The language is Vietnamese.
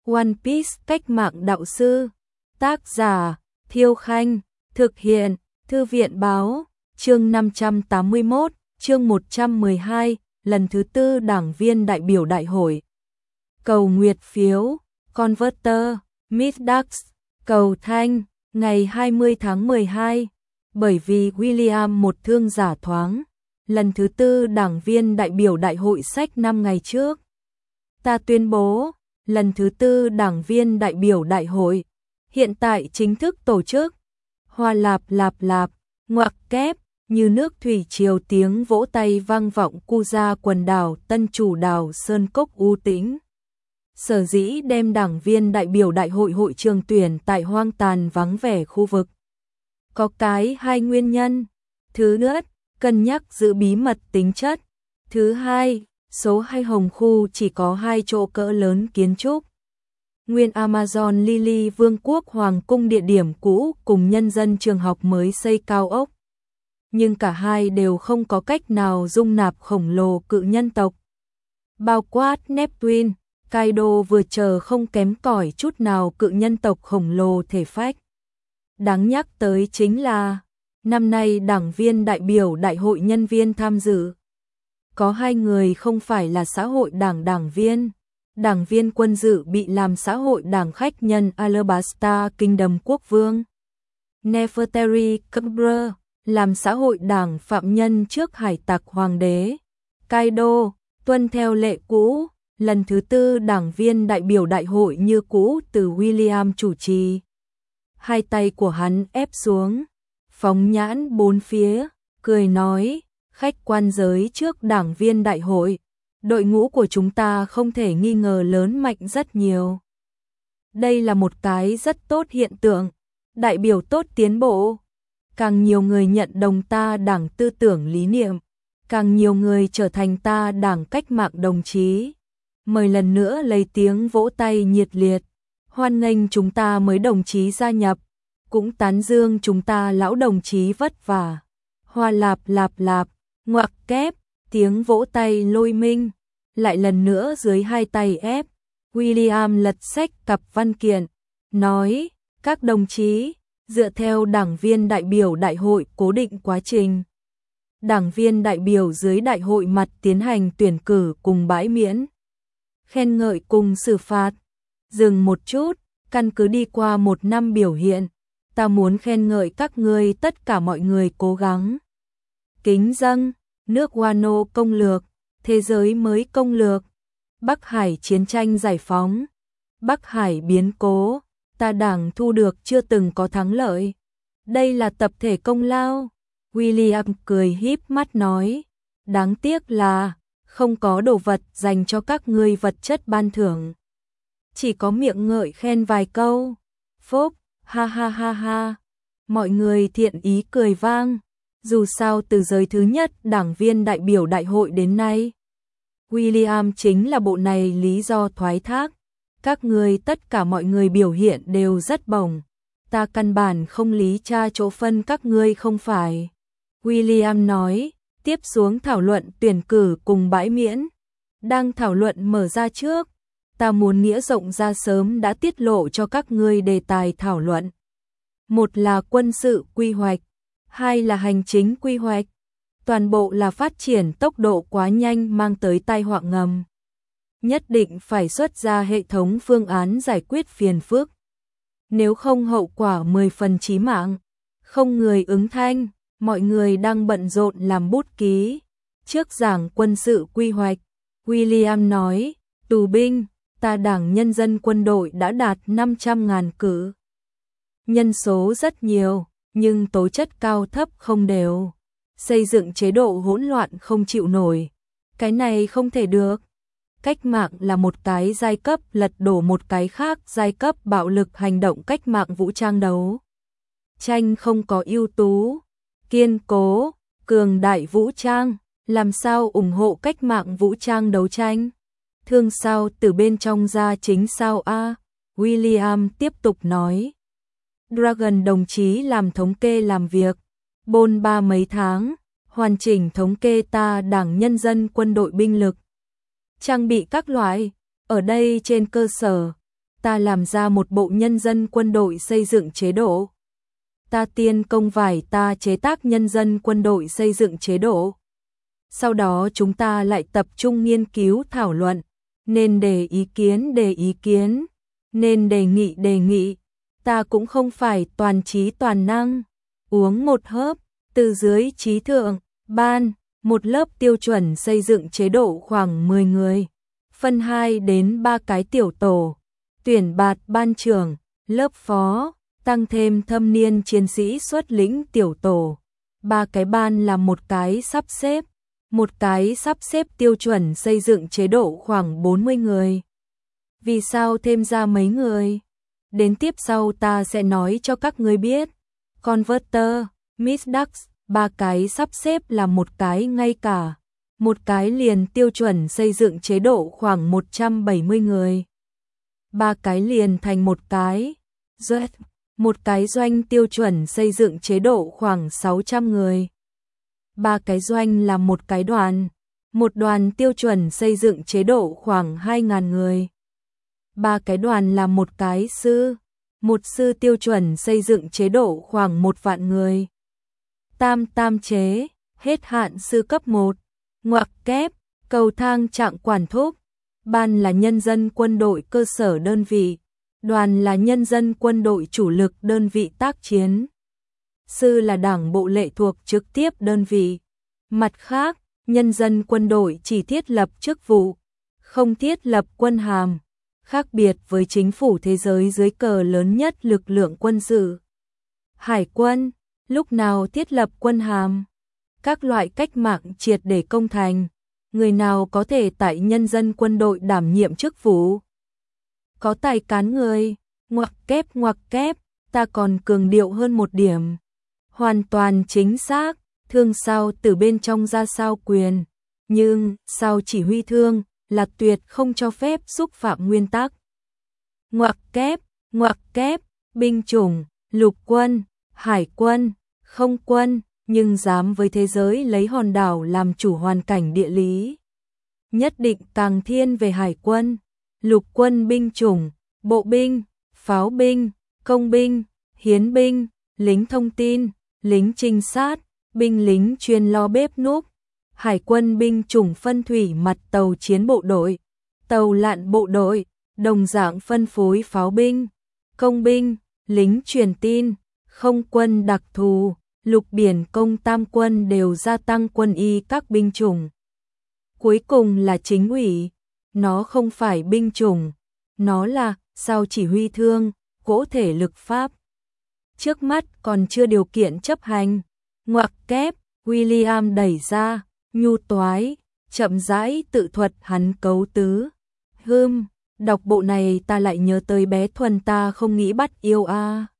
One Piece cách mạng đạo sư. Tác giả Thiêu Khanh. Thực hiện Thư viện Báo. Chương 581, chương 112, lần thứ 4 đảng viên đại biểu đại hội. Cầu nguyệt phiếu, Converter, Middax, cầu thanh, ngày 20 tháng 12. Bởi vì William một thương giả thoáng, lần thứ 4 đảng viên đại biểu đại hội sách 5 ngày trước. Ta tuyên bố, lần thứ 4 đảng viên đại biểu đại hội, hiện tại chính thức tổ chức. Hoa lạp lạp lạp, ngoặc kép, như nước thủy triều tiếng vỗ tay vang vọng cu ra quần đảo Tân Chủ đảo Sơn Cốc u tĩnh. Sở dĩ đem đảng viên đại biểu đại hội hội trường tuyển tại hoang tàn vắng vẻ khu vực. Có cái hai nguyên nhân. Thứ nhất, cân nhắc giữ bí mật tính chất. Thứ hai, số 2 Hồng Khu chỉ có 2 chỗ cỡ lớn kiến trúc. Nguyên Amazon Lily Vương quốc Hoàng cung địa điểm cũ cùng nhân dân trường học mới xây cao ốc. Nhưng cả hai đều không có cách nào dung nạp khổng lồ cự nhân tộc. Bao quát Neptune, Kaido vừa chờ không kém cỏi chút nào cự nhân tộc khổng lồ thể phách. Đáng nhắc tới chính là, năm nay đảng viên đại biểu đại hội nhân viên tham dự. Có 2 người không phải là xã hội đảng viên. Đảng viên quân dự bị làm xã hội đảng khách nhân Alabasta Kingdom quốc vương. Nefertari Cumber làm xã hội đảng phạm nhân trước hải tặc hoàng đế. Kaido, tuân theo lệ cũ, lần thứ 4 đảng viên đại biểu đại hội như cũ từ William chủ trì. Hai tay của hắn ép xuống, phóng nhãn bốn phía, cười nói, khách quan giới trước đảng viên đại hội. Đội ngũ của chúng ta không thể nghi ngờ lớn mạnh rất nhiều. Đây là một cái rất tốt hiện tượng, đại biểu tốt tiến bộ. Càng nhiều người nhận đồng ta đảng tư tưởng lý niệm, càng nhiều người trở thành ta đảng cách mạng đồng chí. Mời lần nữa lấy tiếng vỗ tay nhiệt liệt, hoan nghênh chúng ta mới đồng chí gia nhập, cũng tán dương chúng ta lão đồng chí vất vả. Hoa lạp lạp lạp, ngoặc kép, tiếng vỗ tay lôi minh, lại lần nữa dưới hai tay ép. William lật sách cặp văn kiện, nói, các đồng chí, dựa theo đảng viên đại biểu đại hội cố định quá trình. Đảng viên đại biểu dưới đại hội mặt tiến hành tuyển cử cùng bãi miễn. Khen ngợi cùng xử phạt. Dừng một chút, căn cứ đi qua 1 năm biểu hiện, ta muốn khen ngợi các ngươi tất cả mọi người cố gắng. Kính dâng, nước Wano công lược, thế giới mới công lược, Bắc Hải chiến tranh giải phóng, Bắc Hải biến cố, ta đảng thu được chưa từng có thắng lợi. Đây là tập thể công lao. William cười híp mắt nói, đáng tiếc là không có đồ vật dành cho các ngươi vật chất ban thưởng. Chỉ có miệng ngợi khen vài câu. Phúc, ha ha ha ha. Mọi người thiện ý cười vang. Dù sao từ giới thứ nhất đảng viên đại biểu đại hội đến nay, William chính là bộ này lý do thoái thác. Các ngươi tất cả mọi người biểu hiện đều rất bổng. Ta căn bản không lý tra chỗ phân các ngươi không phải. William nói, tiếp xuống thảo luận tuyển cử cùng bãi miễn. Đang thảo luận mở ra trước, ta muốn nghĩa rộng ra sớm đã tiết lộ cho các ngươi đề tài thảo luận. Một là quân sự quy hoạch, hai là hành chính quy hoạch. Toàn bộ là phát triển tốc độ quá nhanh mang tới tai họa ngầm. Nhất định phải xuất ra hệ thống phương án giải quyết phiền phức. Nếu không hậu quả 10 phần chí mạng. Không người ứng thanh, mọi người đang bận rộn làm bút ký. Trước giảng quân sự quy hoạch, William nói, tù binh, ta đảng nhân dân quân đội đã đạt 500.000 cử. Nhân số rất nhiều, nhưng tố chất cao thấp không đều. Xây dựng chế độ hỗn loạn không chịu nổi. Cái này không thể được. Cách mạng là một cái giai cấp lật đổ một cái khác giai cấp bạo lực hành động cách mạng vũ trang đấu. Tranh không có ưu tú, kiên cố, cường đại vũ trang, làm sao ủng hộ cách mạng vũ trang đấu tranh? Thương sao từ bên trong ra chính sao a? William tiếp tục nói. Dragon đồng chí làm thống kê làm việc, bôn ba mấy tháng, hoàn chỉnh thống kê ta đảng nhân dân quân đội binh lực. Trang bị các loại, ở đây trên cơ sở, ta làm ra một bộ nhân dân quân đội xây dựng chế độ. Ta tiên công vải ta chế tác nhân dân quân đội xây dựng chế độ. Sau đó chúng ta lại tập trung nghiên cứu thảo luận, nên đề ý kiến, nên đề nghị. Ta cũng không phải toàn trí toàn năng. Uống một hớp, từ dưới trí thượng, ban, một lớp tiêu chuẩn xây dựng chế độ khoảng 10 người. Phân 2 đến 3 cái tiểu tổ, tuyển bạt ban trưởng, lớp phó, tăng thêm thâm niên chiến sĩ xuất lĩnh tiểu tổ. 3 cái ban là một cái sắp xếp tiêu chuẩn xây dựng chế độ khoảng 40 người. Vì sao thêm ra mấy người? Đến tiếp sau ta sẽ nói cho các ngươi biết. Converter, Misdax, 3 cái sắp xếp là một cái ngay cả. Một cái liền tiêu chuẩn xây dựng chế độ khoảng 170 người. 3 cái liền thành một cái. Một cái doanh tiêu chuẩn xây dựng chế độ khoảng 600 người. 3 cái doanh là một cái đoàn. Một đoàn tiêu chuẩn xây dựng chế độ khoảng 2.000 người. 3 cái đoàn là một cái sư. Một sư tiêu chuẩn xây dựng chế độ khoảng 1 vạn người. Tam chế, hết hạn sư cấp 1. Ngoặc kép, cầu thang trạng quản thúc. Ban là nhân dân quân đội cơ sở đơn vị. Đoàn là nhân dân quân đội chủ lực đơn vị tác chiến. Sư là đảng bộ lệ thuộc trực tiếp đơn vị. Mặt khác, nhân dân quân đội chỉ thiết lập chức vụ, không thiết lập quân hàm. Khác biệt với chính phủ thế giới dưới cờ lớn nhất lực lượng quân sự. Hải quân, lúc nào thiết lập quân hàm? Các loại cách mạng triệt để công thành. Người nào có thể tại nhân dân quân đội đảm nhiệm chức vụ? Có tài cán người. Ngoặc kép, ta còn cường điệu hơn một điểm. Hoàn toàn chính xác, thương sao từ bên trong ra sao quyền. Nhưng, sao chỉ huy thương là tuyệt không cho phép xúc phạm nguyên tắc. Ngoặc kép, binh chủng, lục quân, hải quân, không quân, nhưng dám với thế giới lấy hòn đảo làm chủ hoàn cảnh địa lý. Nhất định càng thiên về hải quân, lục quân binh chủng, bộ binh, pháo binh, công binh, hiến binh, lính thông tin, lính trinh sát, binh lính chuyên lo bếp núc. Hải quân binh chủng phân thủy mặt tàu chiến bộ đội, tàu lặn bộ đội, đồng dạng phân phối pháo binh, công binh, lính truyền tin, không quân đặc thù, lục biển công tam quân đều gia tăng quân y các binh chủng. Cuối cùng là chính ủy, nó không phải binh chủng, nó là sao chỉ huy thương, cỗ thể lực pháp. Trước mắt còn chưa điều kiện chấp hành. Ngoặc kép, William đẩy ra, nhu toái, chậm rãi tự thuật hắn cấu tứ. Đọc bộ này ta lại nhớ tới bé Thuần ta không nghĩ bắt yêu a.